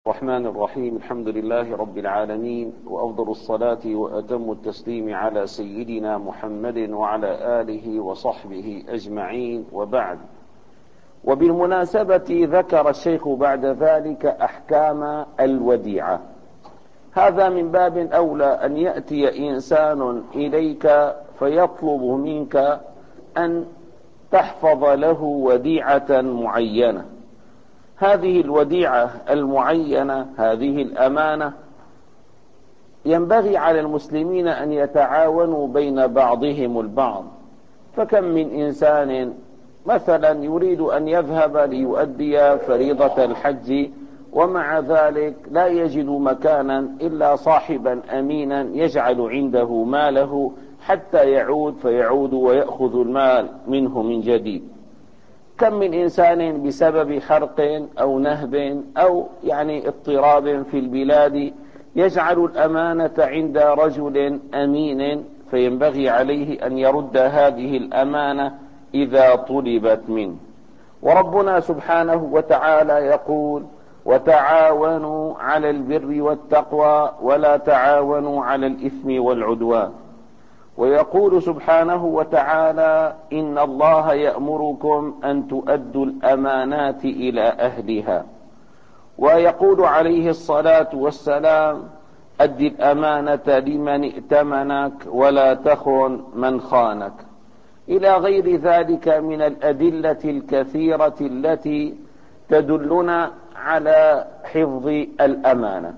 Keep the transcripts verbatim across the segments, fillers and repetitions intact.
الرحمن الرحيم. الحمد لله رب العالمين، وأفضل الصلاة وأتم التسليم على سيدنا محمد وعلى آله وصحبه أجمعين، وبعد. وبالمناسبة ذكر الشيخ بعد ذلك أحكام الوديعة. هذا من باب أولى أن يأتي إنسان إليك فيطلب منك أن تحفظ له وديعة معينة. هذه الوديعة المعينة، هذه الأمانة، ينبغي على المسلمين أن يتعاونوا بين بعضهم البعض. فكم من إنسان مثلا يريد أن يذهب ليؤدي فريضة الحج، ومع ذلك لا يجد مكانا إلا صاحبا أمينا يجعل عنده ماله حتى يعود فيعود ويأخذ المال منه من جديد. كم من إنسان بسبب حرق أو نهب أو يعني اضطراب في البلاد يجعل الأمانة عند رجل أمين، فينبغي عليه أن يرد هذه الأمانة إذا طلبت منه. وربنا سبحانه وتعالى يقول: وتعاونوا على البر والتقوى ولا تعاونوا على الإثم والعدوان. ويقول سبحانه وتعالى: إن الله يأمركم أن تؤدوا الأمانات إلى أهلها. ويقول عليه الصلاة والسلام: أد الأمانة لمن ائتمنك ولا تخن من خانك، إلى غير ذلك من الأدلة الكثيرة التي تدلنا على حفظ الأمانة.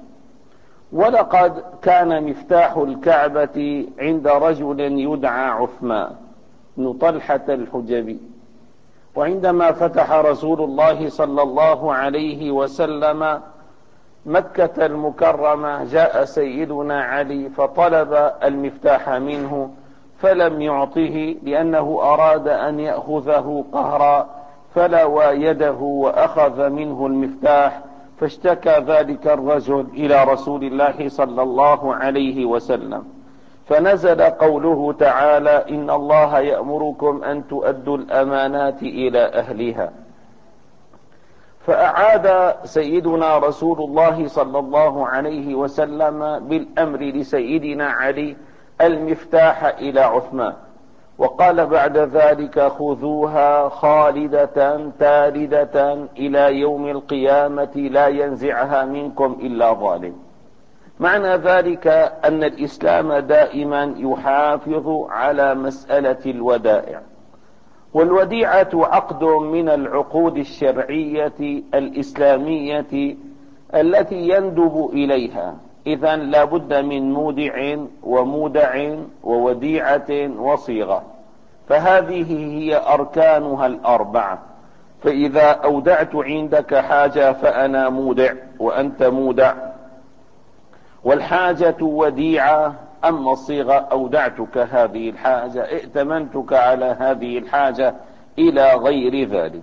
ولقد كان مفتاح الكعبة عند رجل يدعى عثمان بن طلحة الحجبي، وعندما فتح رسول الله صلى الله عليه وسلم مكة المكرمة جاء سيدنا علي فطلب المفتاح منه فلم يعطه، لأنه أراد أن يأخذه قهرا، فلوى يده وأخذ منه المفتاح، فاشتكى ذلك الرجل إلى رسول الله صلى الله عليه وسلم، فنزل قوله تعالى: إن الله يأمركم أن تؤدوا الأمانات إلى أهلها. فأعاد سيدنا رسول الله صلى الله عليه وسلم بالأمر لسيدنا علي المفتاح إلى عثمان، وقال بعد ذلك: خذوها خالدة تالدة إلى يوم القيامة لا ينزعها منكم إلا ظالم. معنى ذلك أن الإسلام دائما يحافظ على مسألة الودائع، والوديعة عقد من العقود الشرعية الإسلامية التي يندب إليها. إذن لا بد من مودع ومودع ووديعة وصيغة، فهذه هي أركانها الأربعة. فإذا أودعت عندك حاجة فأنا مودع وأنت مودع، والحاجة وديعة. أما الصيغة: أودعتك هذه الحاجة، ائتمنتك على هذه الحاجة، إلى غير ذلك.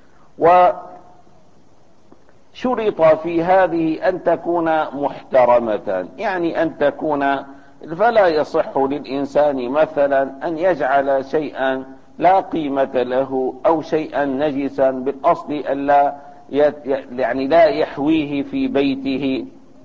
وشرط في هذه أن تكون محترمة، يعني أن تكون، فلا يصح للإنسان مثلا أن يجعل شيئا لا قيمة له أو شيئا نجسا بالأصل ألا يعني لا يحويه في بيته.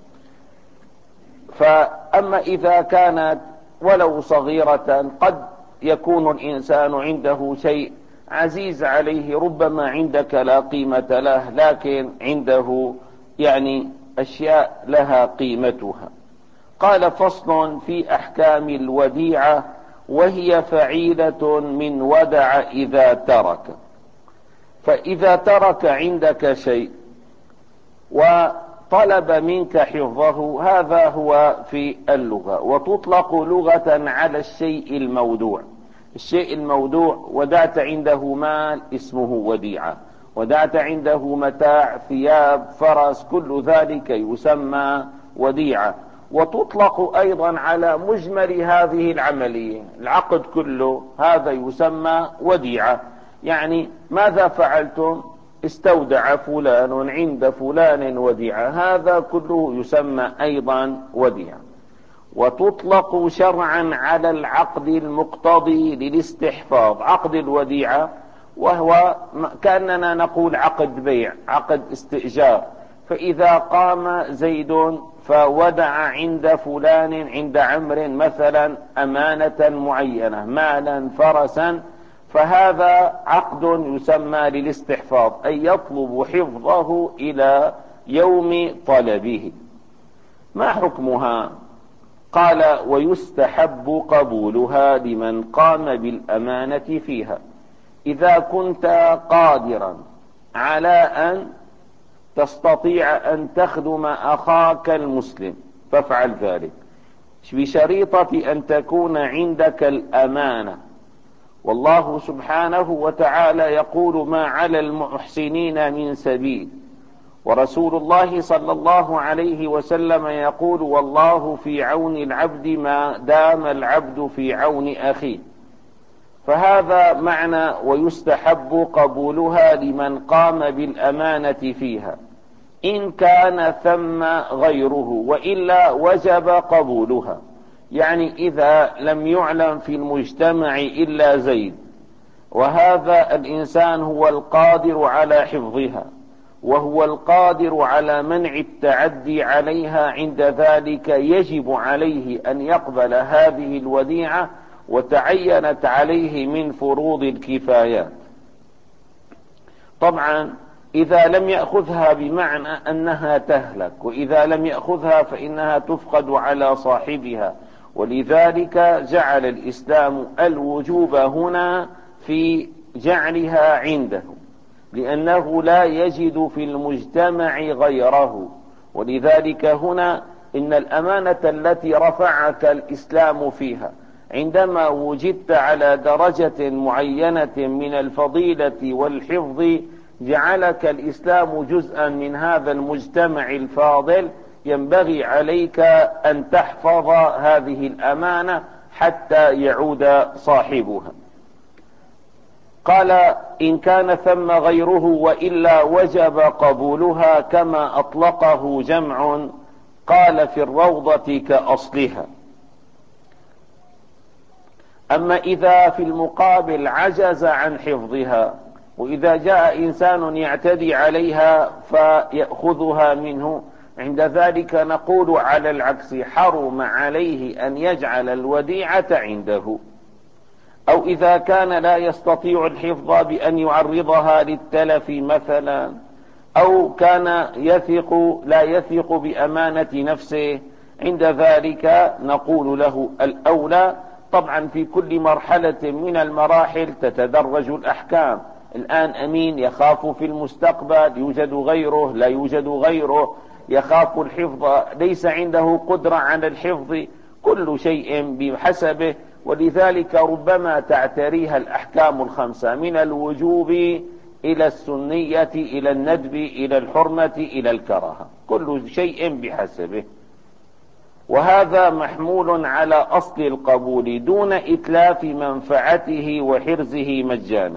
فأما إذا كانت ولو صغيرة، قد يكون الإنسان عنده شيء عزيز عليه، ربما عندك لا قيمة له لكن عنده يعني أشياء لها قيمتها. قال: فصل في أحكام الوديعة، وهي فعيلة من ودع إذا ترك. فإذا ترك عندك شيء وطلب منك حفظه، هذا هو في اللغة، وتطلق لغة على الشيء المودوع. الشيء المودوع: ودعت عنده مال اسمه وديعة، ودعت عنده متاع ثياب فرس، كل ذلك يسمى وديعة. وتطلق أيضا على مجمل هذه العملية، العقد كله، هذا يسمى وديعة. يعني ماذا فعلتم؟ استودع فلان عند فلان وديعة، هذا كله يسمى أيضا وديعة. وتطلق شرعا على العقد المقتضي للاستحفاظ. عقد الوديعة وهو كأننا نقول عقد بيع، عقد استئجار، فإذا قام زيد فودع عند فلان عند عمرو مثلا أمانة معينة مالا فرسا، فهذا عقد يسمى للاستحفاظ، أي يطلب حفظه إلى يوم طلبه. ما حكمها؟ قال: ويستحب قبولها لمن قام بالأمانة فيها. إذا كنت قادرا على أن تستطيع أن تخدم أخاك المسلم فافعل ذلك، بشريطة أن تكون عندك الأمانة. والله سبحانه وتعالى يقول: ما على المحسنين من سبيل. ورسول الله صلى الله عليه وسلم يقول: والله في عون العبد ما دام العبد في عون أخيه. فهذا معنى ويستحب قبولها لمن قام بالأمانة فيها، إن كان ثم غيره، وإلا وجب قبولها. يعني إذا لم يعلم في المجتمع إلا زيد، وهذا الإنسان هو القادر على حفظها وهو القادر على منع التعدي عليها، عند ذلك يجب عليه أن يقبل هذه الوديعة، وتعينت عليه من فروض الكفايات. طبعا إذا لم يأخذها بمعنى أنها تهلك، وإذا لم يأخذها فإنها تفقد على صاحبها. ولذلك جعل الإسلام الوجوب هنا في جعلها عنده، لأنه لا يجد في المجتمع غيره. ولذلك هنا إن الأمانة التي رفعك الإسلام فيها عندما وجدت على درجة معينة من الفضيلة والحفظ، جعلك الإسلام جزءا من هذا المجتمع الفاضل، ينبغي عليك أن تحفظ هذه الأمانة حتى يعود صاحبها. قال: إن كان ثم غيره وإلا وجب قبولها، كما أطلقه جمع. قال: في الروضة كأصلها. أما إذا في المقابل عجز عن حفظها، وإذا جاء إنسان يعتدي عليها فيأخذها منه، عند ذلك نقول على العكس: حرم عليه أن يجعل الوديعة عنده. أو إذا كان لا يستطيع الحفظ بأن يعرضها للتلف مثلا، أو كان يثق لا يثق بأمانة نفسه، عند ذلك نقول له الأولى. طبعا في كل مرحلة من المراحل تتدرج الأحكام. الآن أمين يخاف في المستقبل يوجد غيره، لا يوجد غيره، يخاف الحفظ، ليس عنده قدرة على الحفظ، كل شيء بحسبه. ولذلك ربما تعتريها الأحكام الخمسة، من الوجوب إلى السنية إلى الندب إلى الحرمة إلى الكراهة، كل شيء بحسبه. وهذا محمول على أصل القبول دون إتلاف منفعته وحرزه مجانا.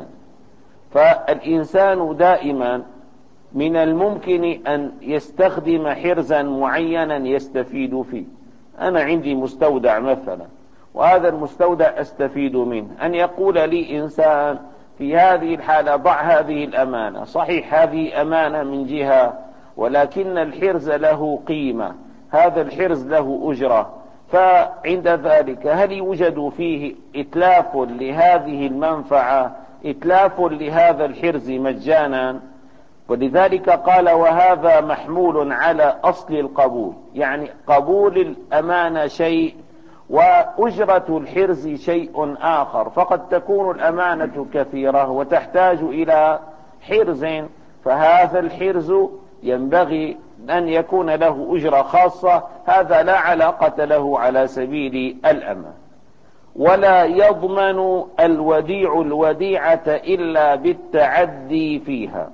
فالإنسان دائما من الممكن أن يستخدم حرزا معينا يستفيد فيه. أنا عندي مستودع مثلا، وهذا المستودع أستفيد منه، أن يقول لي إنسان في هذه الحالة: ضع هذه الأمانة. صحيح هذه أمانة من جهة، ولكن الحرز له قيمة، هذا الحرز له أجرة. فعند ذلك هل يوجد فيه إتلاف لهذه المنفعة، إتلاف لهذا الحرز مجانا؟ ولذلك قال: وهذا محمول على أصل القبول، يعني قبول الأمانة شيء وأجرة الحرز شيء آخر. فقد تكون الأمانة كثيرة وتحتاج إلى حرز، فهذا الحرز ينبغي أن يكون له أجرة خاصة، هذا لا علاقة له على سبيل الأمان. ولا يضمن الوديع الوديعة إلا بالتعدي فيها.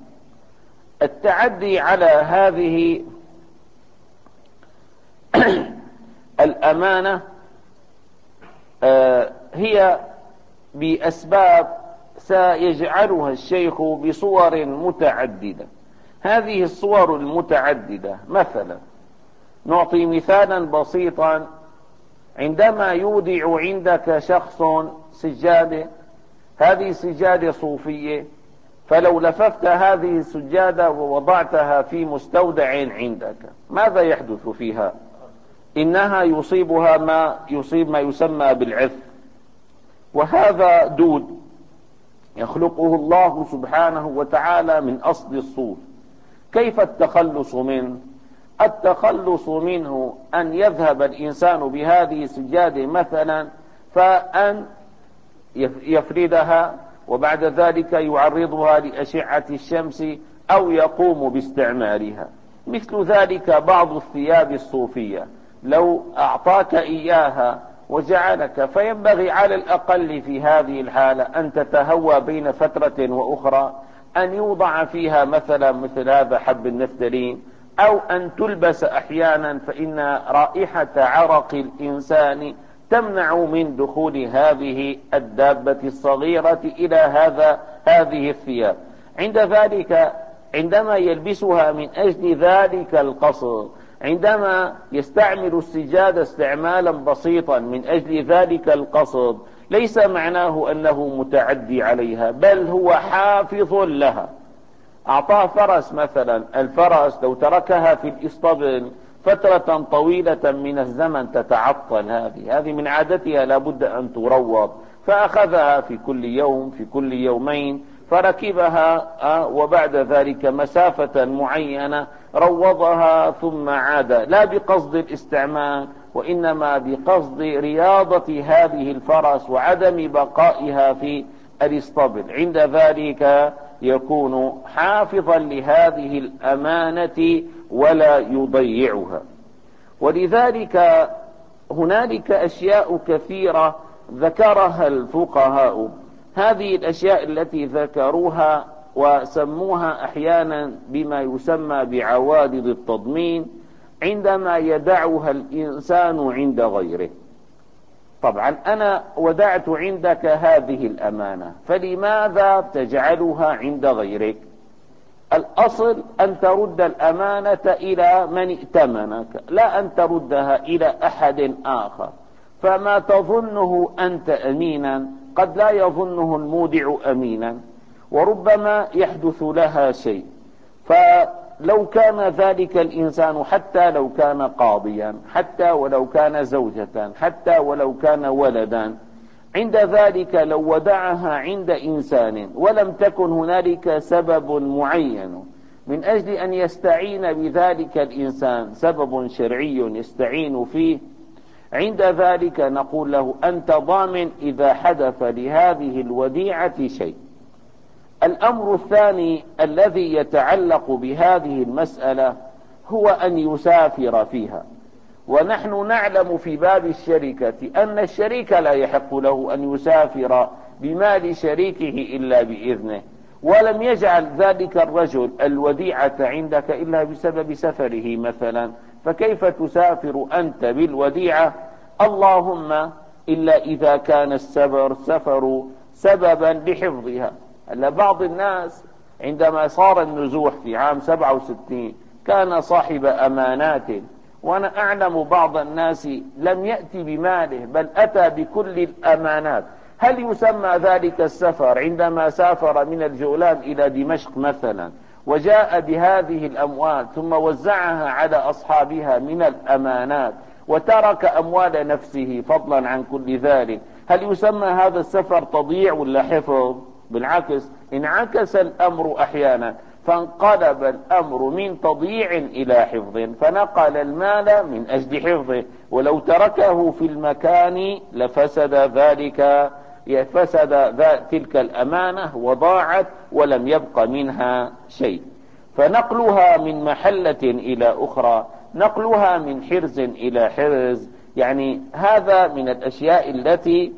التعدي على هذه الأمانة هي بأسباب سيجعلها الشيخ بصور متعددة. هذه الصور المتعددة مثلا نعطي مثالا بسيطا: عندما يودع عندك شخص سجادة، هذه سجادة صوفية، فلو لففت هذه السجادة ووضعتها في مستودع عندك ماذا يحدث فيها؟ إنها يصيبها ما يصيب ما يسمى بالعث، وهذا دود يخلقه الله سبحانه وتعالى من أصل الصوف. كيف التخلص منه؟ التخلص منه أن يذهب الإنسان بهذه السجادة مثلا فأن يفردها وبعد ذلك يعرضها لأشعة الشمس أو يقوم باستعمالها. مثل ذلك بعض الثياب الصوفية لو أعطاك إياها وجعلك، فينبغي على الأقل في هذه الحالة أن تتهوى بين فترة وأخرى أن يوضع فيها مثلا مثل هذا حب النفتالين، أو أن تلبس أحيانا، فإن رائحة عرق الإنسان تمنع من دخول هذه الدابة الصغيرة إلى هذا هذه الثياب. عند ذلك عندما يلبسها من أجل ذلك القصد، عندما يستعمل السجادة استعمالا بسيطا من أجل ذلك القصد، ليس معناه أنه متعدي عليها، بل هو حافظ لها. أعطاه فرس مثلا، الفرس لو تركها في الإسطبل فترة طويلة من الزمن تتعطل، هذه هذه من عادتها لابد أن تروض، فأخذها في كل يوم في كل يومين فركبها وبعد ذلك مسافة معينة روضها ثم عاد، لا بقصد الاستعمال وإنما بقصد رياضة هذه الفرس وعدم بقائها في الاسطبل. عند ذلك يكون حافظا لهذه الأمانة ولا يضيعها. ولذلك هنالك أشياء كثيرة ذكرها الفقهاء، هذه الأشياء التي ذكروها وسموها أحيانا بما يسمى بعوارض التضمين عندما يدعها الإنسان عند غيره. طبعا أنا ودعت عندك هذه الأمانة، فلماذا تجعلها عند غيرك؟ الأصل أن ترد الأمانة إلى من ائتمنك، لا أن تردها إلى أحد آخر. فما تظنه أنت أمينا قد لا يظنه المودع أمينا، وربما يحدث لها شيء. فلو كان ذلك الإنسان حتى لو كان قاضيا، حتى ولو كان زوجة، حتى ولو كان ولدا، عند ذلك لو ودعها عند إنسان ولم تكن هنالك سبب معين من أجل أن يستعين بذلك الإنسان، سبب شرعي يستعين فيه، عند ذلك نقول له أنت ضامن إذا حدث لهذه الوديعة شيء. الأمر الثاني الذي يتعلق بهذه المسألة هو أن يسافر فيها. ونحن نعلم في باب الشركة أن الشريك لا يحق له أن يسافر بمال شريكه إلا بإذنه، ولم يجعل ذلك الرجل الوديعة عندك إلا بسبب سفره مثلا، فكيف تسافر أنت بالوديعة؟ اللهم إلا إذا كان السفر سفر سببا لحفظها. ألا بعض الناس عندما صار النزوح في عام سبعة وستين كان صاحب أمانات، وأنا أعلم بعض الناس لم يأتي بماله بل أتى بكل الأمانات. هل يسمى ذلك السفر عندما سافر من الجولان إلى دمشق مثلا وجاء بهذه الأموال ثم وزعها على أصحابها من الأمانات وترك أموال نفسه فضلا عن كل ذلك، هل يسمى هذا السفر تضييع ولا حفظ؟ بالعكس، انعكس الأمر أحيانا، فانقلب الأمر من تضييع إلى حفظ، فنقل المال من أجل حفظه، ولو تركه في المكان لفسد ذلك، فسد تلك الأمانة وضاعت ولم يبق منها شيء. فنقلها من محلة إلى أخرى، نقلها من حرز إلى حرز، يعني هذا من الأشياء التي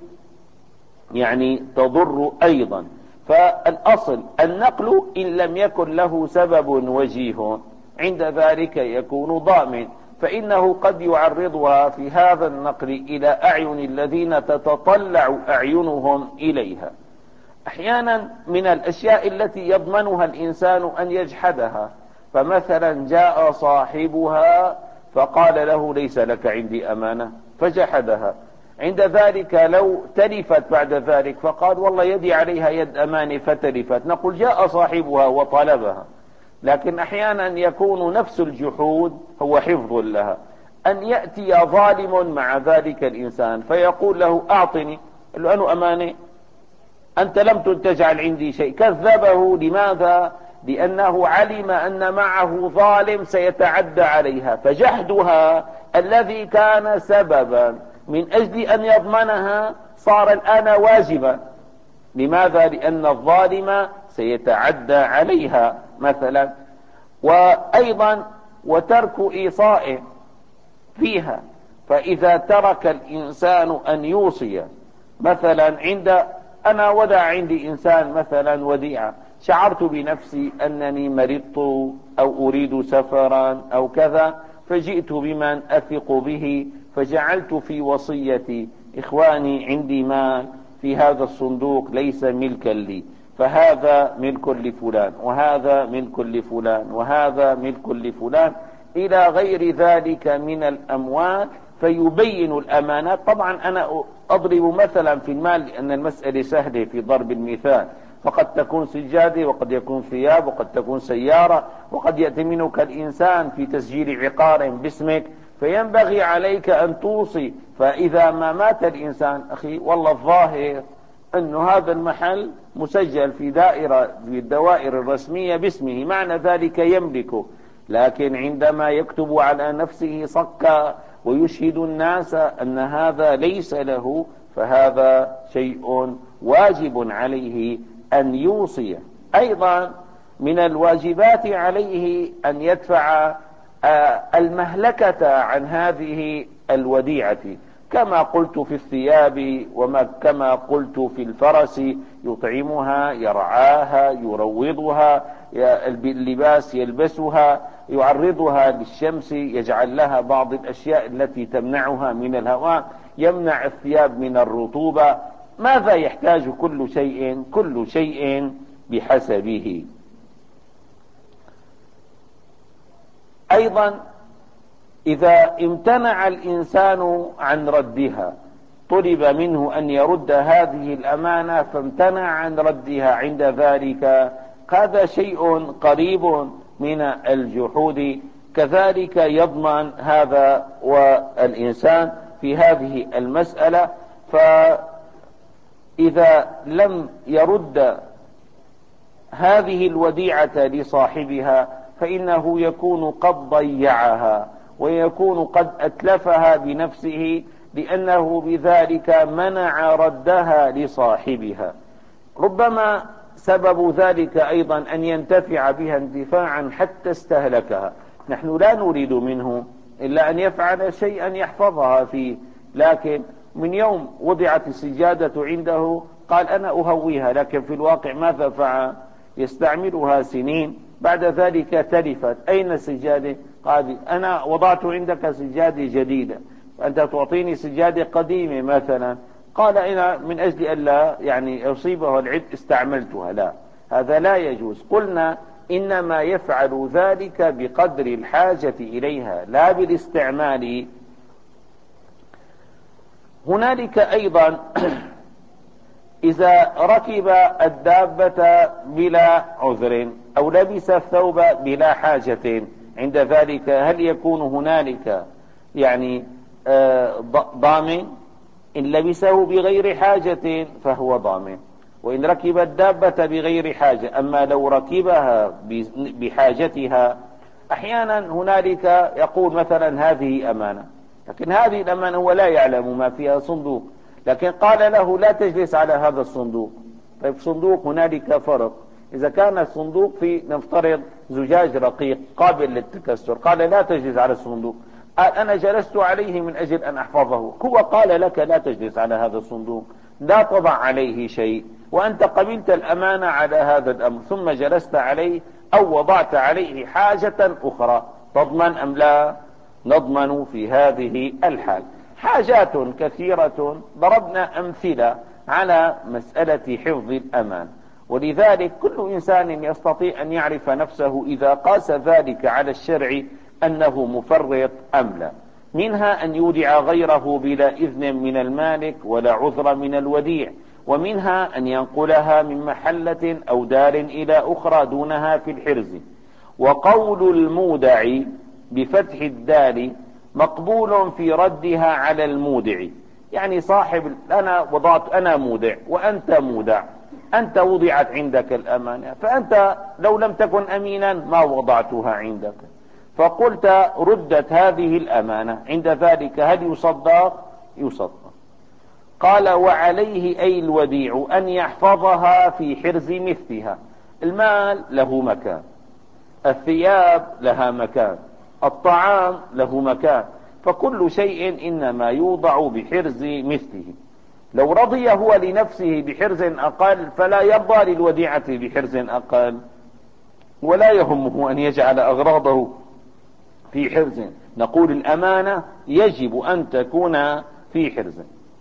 يعني تضر أيضا. فالأصل النقل إن لم يكن له سبب وجيه عند ذلك يكون ضامن، فإنه قد يعرضها في هذا النقل إلى أعين الذين تتطلع أعينهم إليها. أحيانا من الأشياء التي يضمنها الإنسان أن يجحدها، فمثلا جاء صاحبها فقال له ليس لك عندي أمانة فجحدها، عند ذلك لو تلفت بعد ذلك فقال والله يدي عليها يد أمان فتلفت، نقول جاء صاحبها وطلبها. لكن أحيانا يكون نفس الجحود هو حفظ لها، أن يأتي ظالم مع ذلك الإنسان فيقول له أعطني، لأنه أمانة، أنت لم تجعل عندي شيء. كذبه. لماذا؟ لأنه علم أن معه ظالم سيتعدى عليها، فجحدها الذي كان سببا من أجل أن يضمنها صار الآن واجبا. لماذا؟ لأن الظالم سيتعدى عليها مثلا. وأيضا وترك إيصاء فيها، فإذا ترك الإنسان أن يوصي مثلا، عند أنا ودع عندي إنسان مثلا وديعة، شعرت بنفسي أنني مرضت أو أريد سفرا أو كذا، فجئت بمن أثق به فجعلت في وصيتي إخواني عندي مال في هذا الصندوق ليس ملكا لي، فهذا ملك لفلان وهذا ملك لفلان وهذا ملك لفلان إلى غير ذلك من الأموال، فيبين الأمانات. طبعا أنا أضرب مثلا في المال لأن المسألة سهلة في ضرب المثال، فقد تكون سجادة وقد يكون ثياب وقد تكون سيارة وقد يأتمنك الإنسان في تسجيل عقار باسمك، فينبغي عليك أن توصي. فإذا ما مات الإنسان أخي والله الظاهر أن هذا المحل مسجل في دائرة في الدوائر الرسمية باسمه، معنى ذلك يملكه، لكن عندما يكتب على نفسه صكا ويشهد الناس أن هذا ليس له، فهذا شيء واجب عليه أن يوصي. أيضا من الواجبات عليه أن يدفع المهلكة عن هذه الوديعة، كما قلت في الثياب وكما قلت في الفرس، يطعمها يرعاها يروضها، اللباس يلبسها، يعرضها للشمس، يجعل لها بعض الأشياء التي تمنعها من الهواء، يمنع الثياب من الرطوبة. ماذا يحتاج كل شيء؟ كل شيء بحسبه. أيضا إذا امتنع الإنسان عن ردها، طلب منه أن يرد هذه الأمانة فامتنع عن ردها، عند ذلك هذا شيء قريب من الجحود، كذلك يضمن هذا والإنسان في هذه المسألة. فإذا لم يرد هذه الوديعة لصاحبها فإنه يكون قد ضيعها ويكون قد أتلفها بنفسه، لأنه بذلك منع ردها لصاحبها. ربما سبب ذلك أيضا أن ينتفع بها انتفاعا حتى استهلكها. نحن لا نريد منه إلا أن يفعل شيئا يحفظها فيه، لكن من يوم وضعت السجادة عنده قال أنا أهويها، لكن في الواقع ماذا فعل؟ يستعملها سنين، بعد ذلك تلفت. أين السجادة؟ قال أنا وضعت عندك سجادة جديدة وأنت تعطيني سجادة قديمة مثلا. قال أنا من أجل ألا يعني يصيبه العيب استعملتها. لا، هذا لا يجوز. قلنا إنما يفعل ذلك بقدر الحاجة إليها لا بالاستعمال. هنالك أيضا إذا ركب الدابة بلا عذر أو لبس الثوب بلا حاجة، عند ذلك هل يكون هنالك يعني ضامن؟ إن لبسه بغير حاجة فهو ضامن، وإن ركب الدابة بغير حاجة. أما لو ركبها بحاجتها، أحيانا هنالك يقول مثلا هذه أمانة، لكن هذه الأمانة هو لا يعلم ما فيها، صندوق، لكن قال له لا تجلس على هذا الصندوق. طيب صندوق هنالك فرق، إذا كان الصندوق في نفترض زجاج رقيق قابل للتكسر، قال لا تجلس على الصندوق، قال أنا جلست عليه من أجل أن أحفظه، هو قال لك لا تجلس على هذا الصندوق، لا تضع عليه شيء، وأنت قبلت الأمانة على هذا الأمر ثم جلست عليه أو وضعت عليه حاجة أخرى، تضمن أم لا؟ نضمن في هذه الحال. حاجات كثيرة ضربنا أمثلة على مسألة حفظ الأمان، ولذلك كل إنسان يستطيع أن يعرف نفسه إذا قاس ذلك على الشرع أنه مفرط أم لا. منها أن يودع غيره بلا إذن من المالك ولا عذر من الوديع، ومنها أن ينقلها من محلة أو دار إلى أخرى دونها في الحرز. وقول المودع بفتح الدال مقبول في ردها على المودع، يعني صاحب أنا وضعت أنا مودع وأنت مودع، أنت وضعت عندك الأمانة، فأنت لو لم تكن أمينا ما وضعتها عندك، فقلت ردت هذه الأمانة، عند ذلك هل يصدق؟ يصدق. قال وعليه أي الوديع أن يحفظها في حرز مثلها. المال له مكان، الثياب لها مكان، الطعام له مكان، فكل شيء إنما يوضع بحرز مثله. لو رضي هو لنفسه بحرز أقل فلا يرضى للوديعة بحرز أقل، ولا يهمه أن يجعل أغراضه في حرز. نقول الأمانة يجب أن تكون في حرز.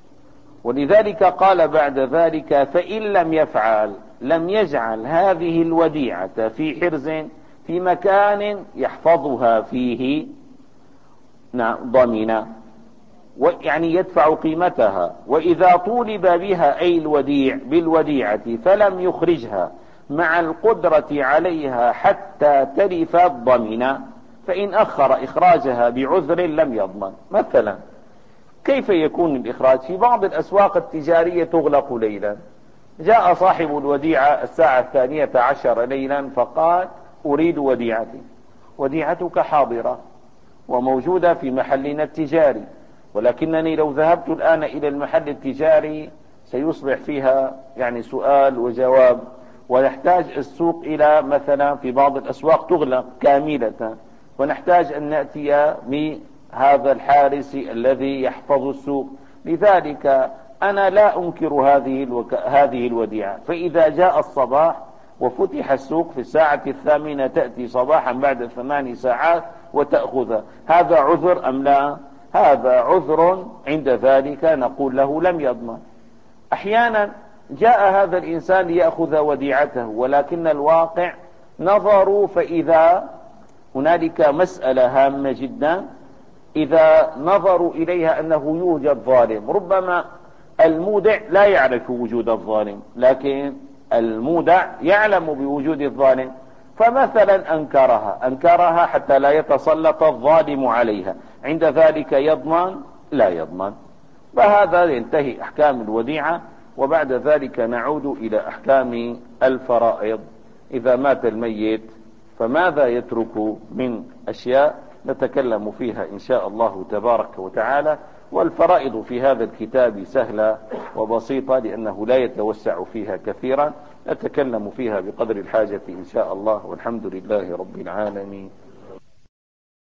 ولذلك قال بعد ذلك فإن لم يفعل لم يجعل هذه الوديعة في حرز في مكان يحفظها فيه ضمنا، يعني يدفع قيمتها. وإذا طولب بها أي الوديع بالوديعة فلم يخرجها مع القدرة عليها حتى تلف الضمنا، فإن أخر إخراجها بعذر لم يضمن. مثلا كيف يكون الإخراج؟ في بعض الأسواق التجارية تغلق ليلا، جاء صاحب الوديعة الساعة الثانية عشر ليلا فقال أريد وديعتي. وديعتك حاضرة وموجودة في محلنا التجاري، ولكنني لو ذهبت الآن إلى المحل التجاري سيصبح فيها يعني سؤال وجواب، ويحتاج السوق إلى مثلا في بعض الأسواق تغلق كاملة، ونحتاج أن نأتي بهذا الحارس الذي يحفظ السوق. لذلك أنا لا أنكر هذه الوك... هذه الوديعة، فإذا جاء الصباح وفتح السوق في الساعة الثامنة تأتي صباحا بعد ثمان ساعات وتأخذ، هذا عذر أم لا؟ هذا عذر، عند ذلك نقول له لم يضمن. أحيانا جاء هذا الإنسان ليأخذ وديعته، ولكن الواقع نظروا فإذا هنالك مسألة هامة جدا، إذا نظروا إليها أنه يوجد ظالم، ربما المودع لا يعرف وجود الظالم لكن المودع يعلم بوجود الظالم، فمثلا أنكرها أنكرها حتى لا يتسلط الظالم عليها، عند ذلك يضمن؟ لا يضمن. فهذا ينتهي أحكام الوديعة. وبعد ذلك نعود إلى أحكام الفرائض. إذا مات الميت فماذا يترك من أشياء نتكلم فيها إن شاء الله تبارك وتعالى. والفرائض في هذا الكتاب سهلة وبسيطة لأنه لا يتوسع فيها كثيرا، نتكلم فيها بقدر الحاجة إن شاء الله، والحمد لله رب العالمين.